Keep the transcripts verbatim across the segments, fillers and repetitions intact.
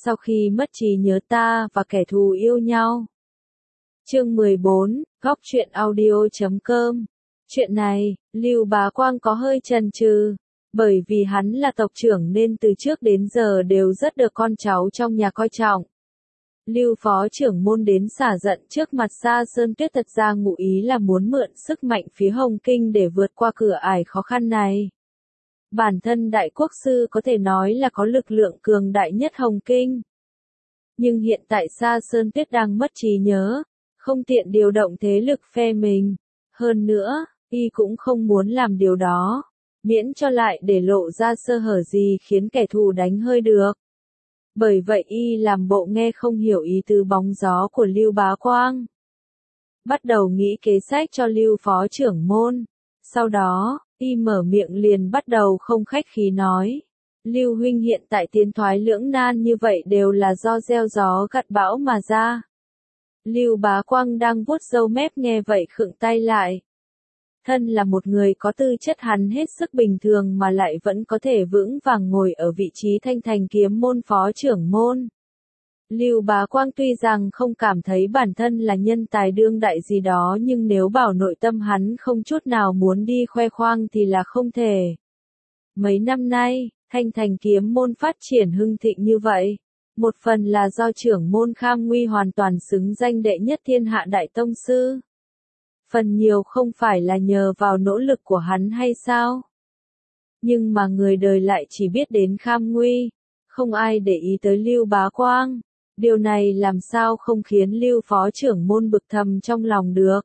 sau khi mất trí nhớ ta và kẻ thù yêu nhau. Chương mười bốn, góc truyện audio chấm com. Chuyện này, Lưu Bá Quang có hơi chần chừ, bởi vì hắn là tộc trưởng nên từ trước đến giờ đều rất được con cháu trong nhà coi trọng. Lưu phó trưởng môn đến xả giận trước mặt Sa Sơn Tuyết thật ra ngụ ý là muốn mượn sức mạnh phía Hồng Kinh để vượt qua cửa ải khó khăn này. Bản thân đại quốc sư có thể nói là có lực lượng cường đại nhất Hồng Kinh. Nhưng hiện tại Sa Sơn Tuyết đang mất trí nhớ, không tiện điều động thế lực phe mình. Hơn nữa, y cũng không muốn làm điều đó, miễn cho lại để lộ ra sơ hở gì khiến kẻ thù đánh hơi được. Bởi vậy y làm bộ nghe không hiểu ý tứ bóng gió của Lưu Bá Quang. Bắt đầu nghĩ kế sách cho Lưu phó trưởng môn. Sau đó, y mở miệng liền bắt đầu không khách khí nói. Lưu huynh hiện tại tiến thoái lưỡng nan như vậy đều là do gieo gió gặt bão mà ra. Lưu Bá Quang đang vuốt râu mép nghe vậy khựng tay lại. Thân là một người có tư chất hắn hết sức bình thường mà lại vẫn có thể vững vàng ngồi ở vị trí Thanh Thành kiếm môn phó trưởng môn. Lưu Bá Quang tuy rằng không cảm thấy bản thân là nhân tài đương đại gì đó nhưng nếu bảo nội tâm hắn không chút nào muốn đi khoe khoang thì là không thể. Mấy năm nay, Thanh Thành kiếm môn phát triển hưng thịnh như vậy. Một phần là do trưởng môn Kham Nguy hoàn toàn xứng danh đệ nhất thiên hạ đại tông sư. Phần nhiều không phải là nhờ vào nỗ lực của hắn hay sao? Nhưng mà người đời lại chỉ biết đến Kham Nguy, không ai để ý tới Lưu Bá Quang. Điều này làm sao không khiến Lưu phó trưởng môn bực thầm trong lòng được.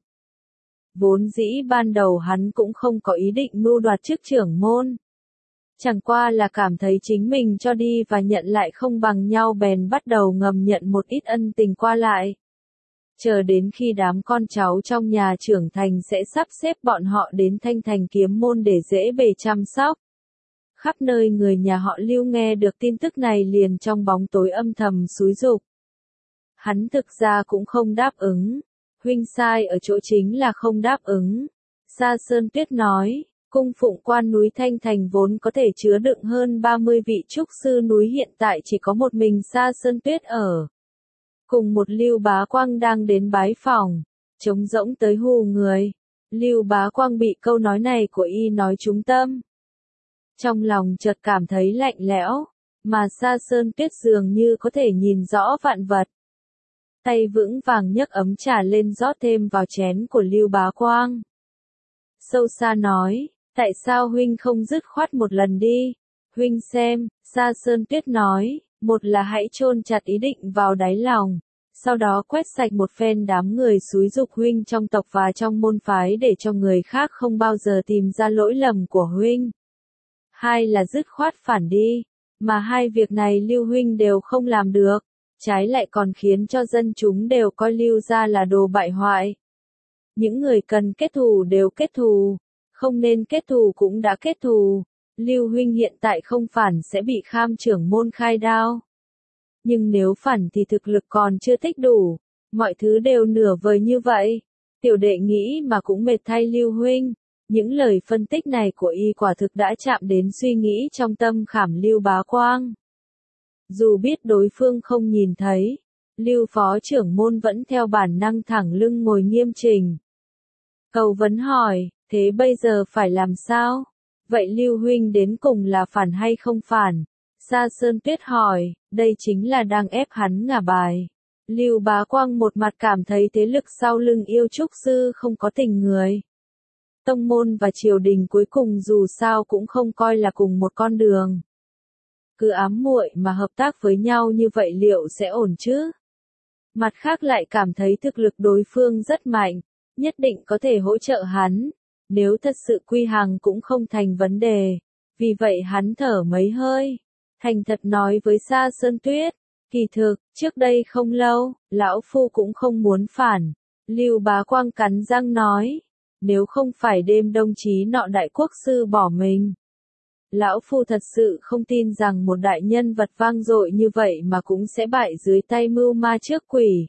Vốn dĩ ban đầu hắn cũng không có ý định mưu đoạt chức trưởng môn. Chẳng qua là cảm thấy chính mình cho đi và nhận lại không bằng nhau bèn bắt đầu ngầm nhận một ít ân tình qua lại. Chờ đến khi đám con cháu trong nhà trưởng thành sẽ sắp xếp bọn họ đến Thanh Thành kiếm môn để dễ bề chăm sóc. Khắp nơi người nhà họ Lưu nghe được tin tức này liền trong bóng tối âm thầm xúi giục. Hắn thực ra cũng không đáp ứng. Huynh sai ở chỗ chính là không đáp ứng. Sa Sơn Tuyết nói. Cung phụng quan núi Thanh Thành vốn có thể chứa đựng hơn ba mươi vị trúc sư núi hiện tại chỉ có một mình Sa Sơn Tuyết ở. Cùng một Lưu Bá Quang đang đến bái phỏng, trống rỗng tới hù người. Lưu Bá Quang bị câu nói này của y nói trúng tâm. Trong lòng chợt cảm thấy lạnh lẽo, mà Sa Sơn Tuyết dường như có thể nhìn rõ vạn vật. Tay vững vàng nhấc ấm trà lên rót thêm vào chén của Lưu Bá Quang. Sâu xa nói. Tại sao huynh không dứt khoát một lần đi? Huynh xem, Sa Sơn Tuyết nói, một là hãy chôn chặt ý định vào đáy lòng, sau đó quét sạch một phen đám người xúi giục huynh trong tộc và trong môn phái để cho người khác không bao giờ tìm ra lỗi lầm của huynh. Hai là dứt khoát phản đi, mà hai việc này Lưu huynh đều không làm được, trái lại còn khiến cho dân chúng đều coi Lưu gia là đồ bại hoại. Những người cần kết thù đều kết thù. Không nên kết thù cũng đã kết thù, Lưu huynh hiện tại không phản sẽ bị Kham trưởng môn khai đao. Nhưng nếu phản thì thực lực còn chưa tích đủ, mọi thứ đều nửa vời như vậy. Tiểu đệ nghĩ mà cũng mệt thay Lưu huynh, những lời phân tích này của y quả thực đã chạm đến suy nghĩ trong tâm khảm Lưu Bá Quang. Dù biết đối phương không nhìn thấy, Lưu phó trưởng môn vẫn theo bản năng thẳng lưng ngồi nghiêm chỉnh. Cầu vấn hỏi. Thế bây giờ phải làm sao? Vậy Lưu huynh đến cùng là phản hay không phản? Sa Sơn Tuyết hỏi, đây chính là đang ép hắn ngả bài. Lưu Bá Quang một mặt cảm thấy thế lực sau lưng yêu trúc sư không có tình người. Tông môn và triều đình cuối cùng dù sao cũng không coi là cùng một con đường. Cứ ám muội mà hợp tác với nhau như vậy liệu sẽ ổn chứ? Mặt khác lại cảm thấy thực lực đối phương rất mạnh, nhất định có thể hỗ trợ hắn. Nếu thật sự quy hàng cũng không thành vấn đề, vì vậy hắn thở mấy hơi, thành thật nói với Sa Sơn Tuyết, kỳ thực, trước đây không lâu, lão phu cũng không muốn phản. Lưu Bá Quang cắn răng nói, nếu không phải đêm đông chí nọ đại quốc sư bỏ mình. Lão phu thật sự không tin rằng một đại nhân vật vang dội như vậy mà cũng sẽ bại dưới tay mưu ma trước quỷ.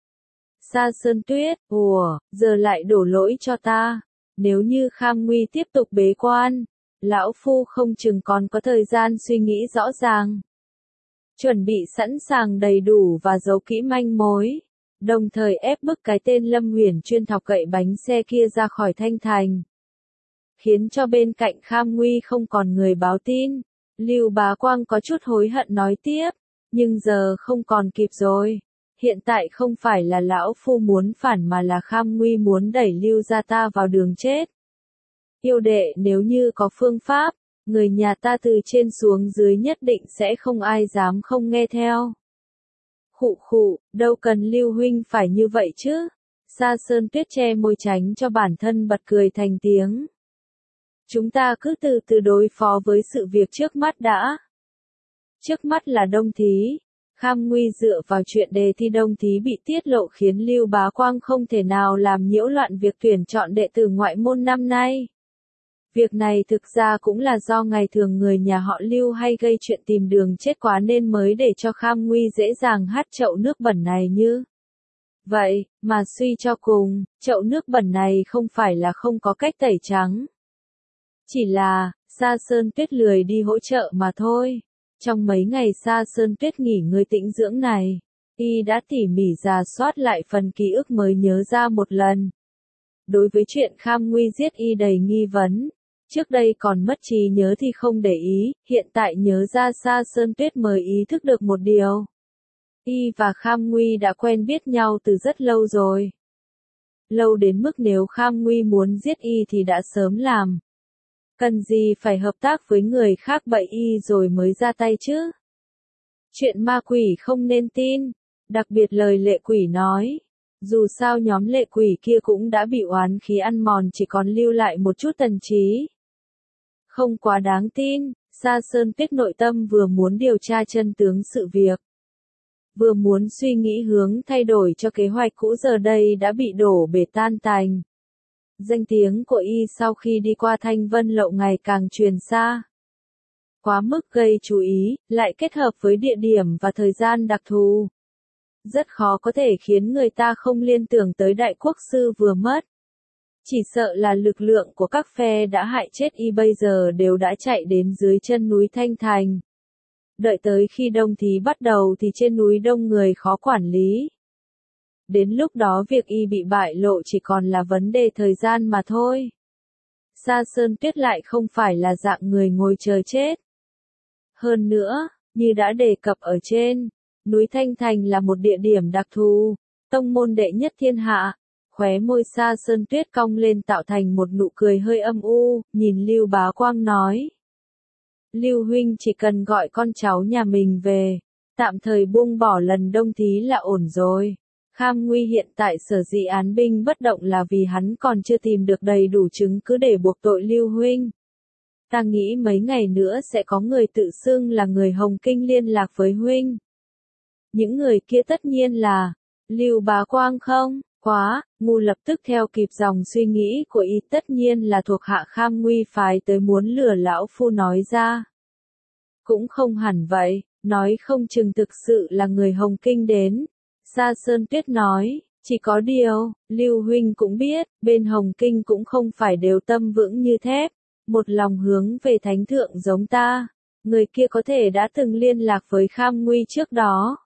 Sa Sơn Tuyết, ủa, giờ lại đổ lỗi cho ta. Nếu như Kham Nguy tiếp tục bế quan, lão phu không chừng còn có thời gian suy nghĩ rõ ràng. chuẩn bị sẵn sàng đầy đủ và giấu kỹ manh mối, đồng thời ép bức cái tên Lâm Huyền chuyên thọc gậy bánh xe kia ra khỏi Thanh Thành. Khiến cho bên cạnh Kham Nguy không còn người báo tin. Lưu Bá Quang có chút hối hận nói tiếp, nhưng giờ không còn kịp rồi. Hiện tại không phải là lão phu muốn phản mà là Kham Nguy muốn đẩy Lưu gia ta vào đường chết. Yêu đệ, nếu như có phương pháp, người nhà ta từ trên xuống dưới nhất định sẽ không ai dám không nghe theo. Khụ khụ, đâu cần Lưu huynh phải như vậy chứ. Sa Sơn Tuyết che môi tránh cho bản thân bật cười thành tiếng. Chúng ta cứ từ từ đối phó với sự việc trước mắt đã. Trước mắt là Đông Thí. Kham Nguy dựa vào chuyện đề thi Đông Thí bị tiết lộ khiến Lưu Bá Quang không thể nào làm nhiễu loạn việc tuyển chọn đệ tử ngoại môn năm nay. Việc này thực ra cũng là do ngày thường người nhà họ Lưu hay gây chuyện tìm đường chết quá nên mới để cho Kham Nguy dễ dàng hắt chậu nước bẩn này như. Vậy, mà suy cho cùng, chậu nước bẩn này không phải là không có cách tẩy trắng. Chỉ là, Sa Sơn Tuyết lười đi hỗ trợ mà thôi. Trong mấy ngày Sa Sơn Tuyết nghỉ ngơi tĩnh dưỡng này, y đã tỉ mỉ rà soát lại phần ký ức mới nhớ ra một lần. Đối với chuyện Kham Nguy giết y đầy nghi vấn, trước đây còn mất trí nhớ thì không để ý, hiện tại nhớ ra Sa Sơn Tuyết mới ý thức được một điều. Y và Kham Nguy đã quen biết nhau từ rất lâu rồi. Lâu đến mức nếu Kham Nguy muốn giết y thì đã sớm làm. Cần gì phải hợp tác với người khác bậy y rồi mới ra tay chứ? Chuyện ma quỷ không nên tin, đặc biệt lời lệ quỷ nói. Dù sao nhóm lệ quỷ kia cũng đã bị oán khí ăn mòn chỉ còn lưu lại một chút tần trí. Không quá đáng tin, Sa Sơn Tuyết nội tâm vừa muốn điều tra chân tướng sự việc. Vừa muốn suy nghĩ hướng thay đổi cho kế hoạch cũ giờ đây đã bị đổ bể tan tành. Danh tiếng của y sau khi đi qua Thanh Vân Lậu ngày càng truyền xa. Quá mức gây chú ý, lại kết hợp với địa điểm và thời gian đặc thù. Rất khó có thể khiến người ta không liên tưởng tới đại quốc sư vừa mất. Chỉ sợ là lực lượng của các phe đã hại chết y bây giờ đều đã chạy đến dưới chân núi Thanh Thành. Đợi tới khi Đông Thí bắt đầu thì trên núi đông người khó quản lý. Đến lúc đó việc y bị bại lộ chỉ còn là vấn đề thời gian mà thôi. Sa Sơn Tuyết lại không phải là dạng người ngồi chờ chết. Hơn nữa, như đã đề cập ở trên, núi Thanh Thành là một địa điểm đặc thù, tông môn đệ nhất thiên hạ. Khóe môi Sa Sơn Tuyết cong lên tạo thành một nụ cười hơi âm u, nhìn Lưu Bá Quang nói. Lưu huynh chỉ cần gọi con cháu nhà mình về, tạm thời buông bỏ lần Đông Thí là ổn rồi. Kham Nguy hiện tại sở dĩ án binh bất động là vì hắn còn chưa tìm được đầy đủ chứng cứ để buộc tội Lưu huynh. Ta nghĩ mấy ngày nữa sẽ có người tự xưng là người Hồng Kinh liên lạc với huynh. Những người kia tất nhiên là Lưu Bá Quang không? Quá, ngu lập tức theo kịp dòng suy nghĩ của y, tất nhiên là thuộc hạ Kham Nguy phái tới muốn lừa lão phu nói ra. Cũng không hẳn vậy, nói không chừng thực sự là người Hồng Kinh đến. Sa Sơn Tuyết nói, chỉ có điều, Lưu huynh cũng biết, bên Hồng Kinh cũng không phải đều tâm vững như thép, một lòng hướng về thánh thượng giống ta. Người kia có thể đã từng liên lạc với Kham Nguy trước đó.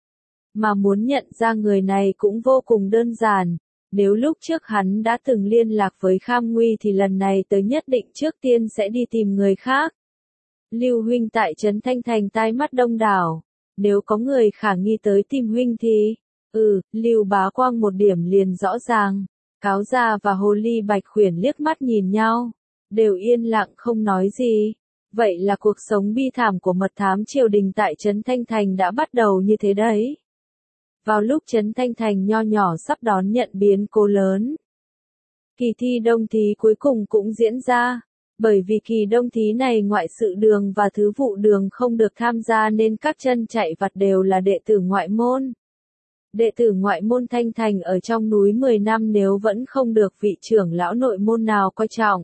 Mà muốn nhận ra người này cũng vô cùng đơn giản, nếu lúc trước hắn đã từng liên lạc với Kham Nguy thì lần này tới nhất định trước tiên sẽ đi tìm người khác. Lưu huynh tại trấn Thanh Thành tai mắt đông đảo, nếu có người khả nghi tới tìm huynh thì, ừ, Lưu Bá Quang một điểm liền rõ ràng. Cáo Gia và Hồ Ly Bạch Khuyển liếc mắt nhìn nhau, đều yên lặng không nói gì. Vậy là cuộc sống bi thảm của mật thám triều đình tại trấn Thanh Thành đã bắt đầu như thế đấy. Vào lúc trấn Thanh Thành nho nhỏ sắp đón nhận biến cố lớn, kỳ thi Đông Thí cuối cùng cũng diễn ra. Bởi vì kỳ Đông Thí này ngoại sự đường và thứ vụ đường không được tham gia nên các chân chạy vặt đều là đệ tử ngoại môn. Đệ tử ngoại môn Thanh Thành ở trong núi mười năm nếu vẫn không được vị trưởng lão nội môn nào coi trọng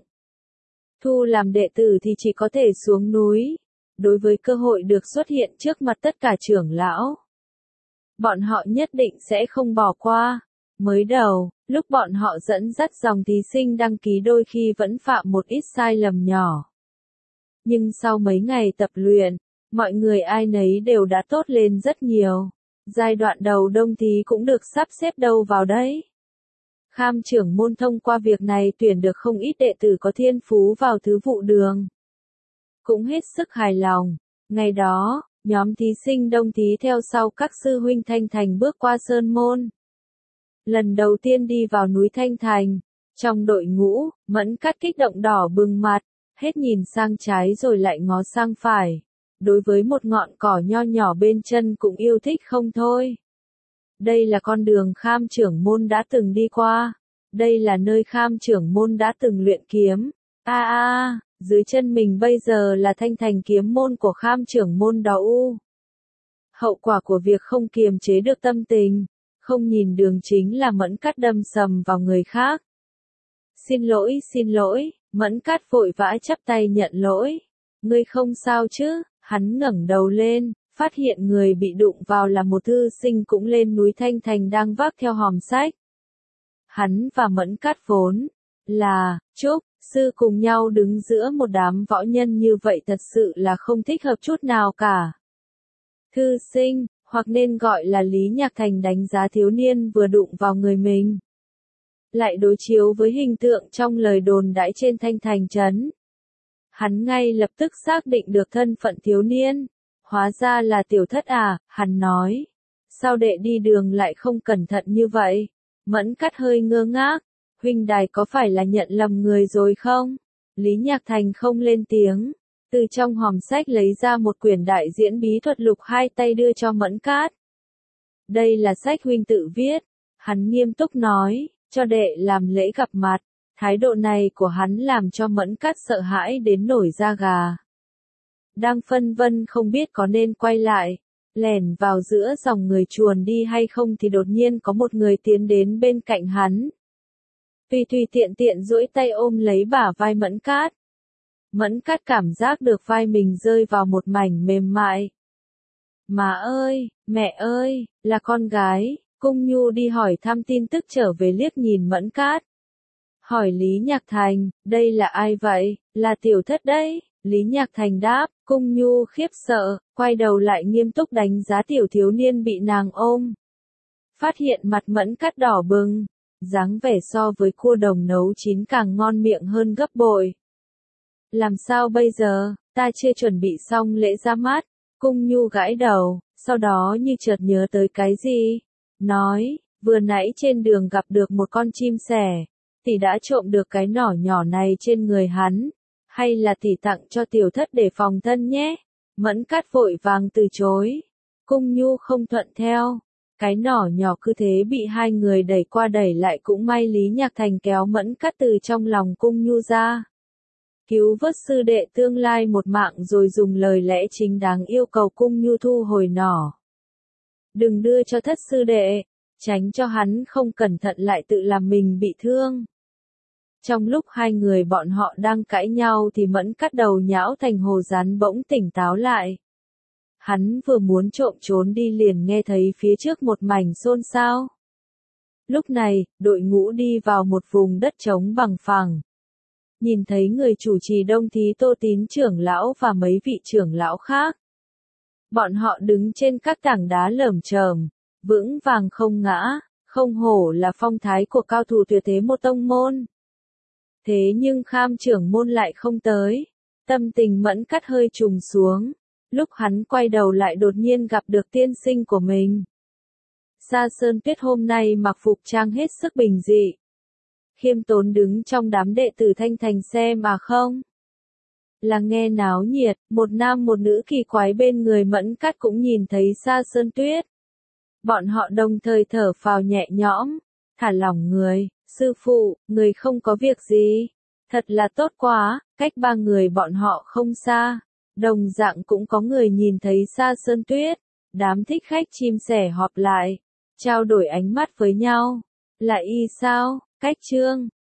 thu làm đệ tử thì chỉ có thể xuống núi. Đối với cơ hội được xuất hiện trước mặt tất cả trưởng lão, bọn họ nhất định sẽ không bỏ qua. Mới đầu, lúc bọn họ dẫn dắt dòng thí sinh đăng ký đôi khi vẫn phạm một ít sai lầm nhỏ. Nhưng sau mấy ngày tập luyện, Mọi người ai nấy đều đã tốt lên rất nhiều. Giai đoạn đầu đông thí cũng được sắp xếp đâu vào đấy. Kham trưởng môn thông qua việc này tuyển được không ít đệ tử có thiên phú vào thứ vụ đường. Cũng hết sức hài lòng. Ngày đó, nhóm thí sinh đông thí theo sau các sư huynh Thanh Thành bước qua sơn môn. Lần đầu tiên đi vào núi Thanh Thành, trong đội ngũ, Mẫn Cát kích động đỏ bừng mặt, hết nhìn sang trái rồi lại ngó sang phải. Đối với một ngọn cỏ nho nhỏ bên chân cũng yêu thích không thôi. Đây là con đường Kham trưởng môn đã từng đi qua. Đây là nơi Kham trưởng môn đã từng luyện kiếm. A a, dưới chân mình bây giờ là Thanh Thành kiếm môn của Kham trưởng môn đó u. Hậu quả của việc không kiềm chế được tâm tình, không nhìn đường chính là Mẫn Cát đâm sầm vào người khác. Xin lỗi, xin lỗi, Mẫn Cát vội vã chắp tay nhận lỗi. Ngươi không sao chứ? Hắn ngẩng đầu lên, phát hiện người bị đụng vào là một thư sinh cũng lên núi Thanh Thành đang vác theo hòm sách. Hắn và Mẫn Cát vốn là Trúc sư cùng nhau đứng giữa một đám võ nhân như vậy thật sự là không thích hợp chút nào cả. Thư sinh, hoặc nên gọi là Lý Nhạc Thành đánh giá thiếu niên vừa đụng vào người mình. Lại đối chiếu với hình tượng trong lời đồn đãi trên Thanh Thành trấn. Hắn ngay lập tức xác định được thân phận thiếu niên. Hóa ra là Tiểu Thất à, hắn nói. Sao đệ đi đường lại không cẩn thận như vậy? Mẫn Cát hơi ngơ ngác. Huynh đài có phải là nhận lầm người rồi không? Lý Nhạc Thành không lên tiếng. Từ trong hòm sách lấy ra một quyển đại diễn bí thuật lục hai tay đưa cho Mẫn Cát. Đây là sách huynh tự viết. Hắn nghiêm túc nói, cho đệ làm lễ gặp mặt. Thái độ này của hắn làm cho Mẫn Cát sợ hãi đến nổi da gà. Đang phân vân không biết có nên quay lại, lẻn vào giữa dòng người chuồn đi hay không thì đột nhiên có một người tiến đến bên cạnh hắn. Tùy tùy tiện tiện duỗi tay ôm lấy bả vai Mẫn Cát. Mẫn Cát cảm giác được vai mình rơi vào một mảnh mềm mại. Má ơi, mẹ ơi, là con gái. Cung Nhu đi hỏi thăm tin tức trở về liếc nhìn Mẫn Cát. Hỏi Lý Nhạc Thành, đây là ai vậy? Là Tiểu Thất đấy. Lý Nhạc Thành đáp, Cung Nhu khiếp sợ, quay đầu lại nghiêm túc đánh giá tiểu thiếu niên bị nàng ôm. Phát hiện mặt Mẫn Cát đỏ bừng, dáng vẻ so với cua đồng nấu chín càng ngon miệng hơn gấp bội. Làm sao bây giờ, ta chưa chuẩn bị xong lễ ra mắt. Cung Nhu gãi đầu, sau đó như chợt nhớ tới cái gì. Nói, vừa nãy trên đường gặp được một con chim sẻ. Tỷ đã trộm được cái nỏ nhỏ này trên người hắn. Hay là tỷ tặng cho Tiểu Thất để phòng thân nhé. Mẫn Cát vội vàng từ chối. Cung Nhu không thuận theo. Cái nỏ nhỏ cứ thế bị hai người đẩy qua đẩy lại, cũng may Lý Nhạc Thành kéo Mẫn Cát từ trong lòng Cung Nhu ra. Cứu vớt sư đệ tương lai một mạng rồi dùng lời lẽ chính đáng yêu cầu Cung Nhu thu hồi nỏ. Đừng đưa cho Thất sư đệ, tránh cho hắn không cẩn thận lại tự làm mình bị thương. Trong lúc hai người bọn họ đang cãi nhau thì Mẫn Cát đầu nhão thành hồ rắn bỗng tỉnh táo lại. Hắn vừa muốn trộm trốn đi liền nghe thấy phía trước một mảnh xôn xao. Lúc này, đội ngũ đi vào một vùng đất trống bằng phẳng. Nhìn thấy người chủ trì đông thí Tô Tín trưởng lão và mấy vị trưởng lão khác. Bọn họ đứng trên các tảng đá lởm chởm, vững vàng không ngã, không hổ là phong thái của cao thủ tuyệt thế một tông môn. Thế nhưng Kham trưởng môn lại không tới. Tâm tình Mẫn Cát hơi trùng xuống. Lúc hắn quay đầu lại đột nhiên gặp được tiên sinh của mình. Sa Sơn Tuyết hôm nay mặc phục trang hết sức bình dị. Khiêm tốn đứng trong đám đệ tử Thanh Thành xem mà không. Là nghe náo nhiệt, một nam một nữ kỳ quái bên người Mẫn Cát cũng nhìn thấy Sa Sơn Tuyết. Bọn họ đồng thời thở phào nhẹ nhõm, thả lỏng người. Sư phụ, người không có việc gì. Thật là tốt quá, cách ba người bọn họ không xa. Đồng dạng cũng có người nhìn thấy Sa Sơn Tuyết. Đám thích khách chim sẻ họp lại, trao đổi ánh mắt với nhau. Là y sao, cách trương,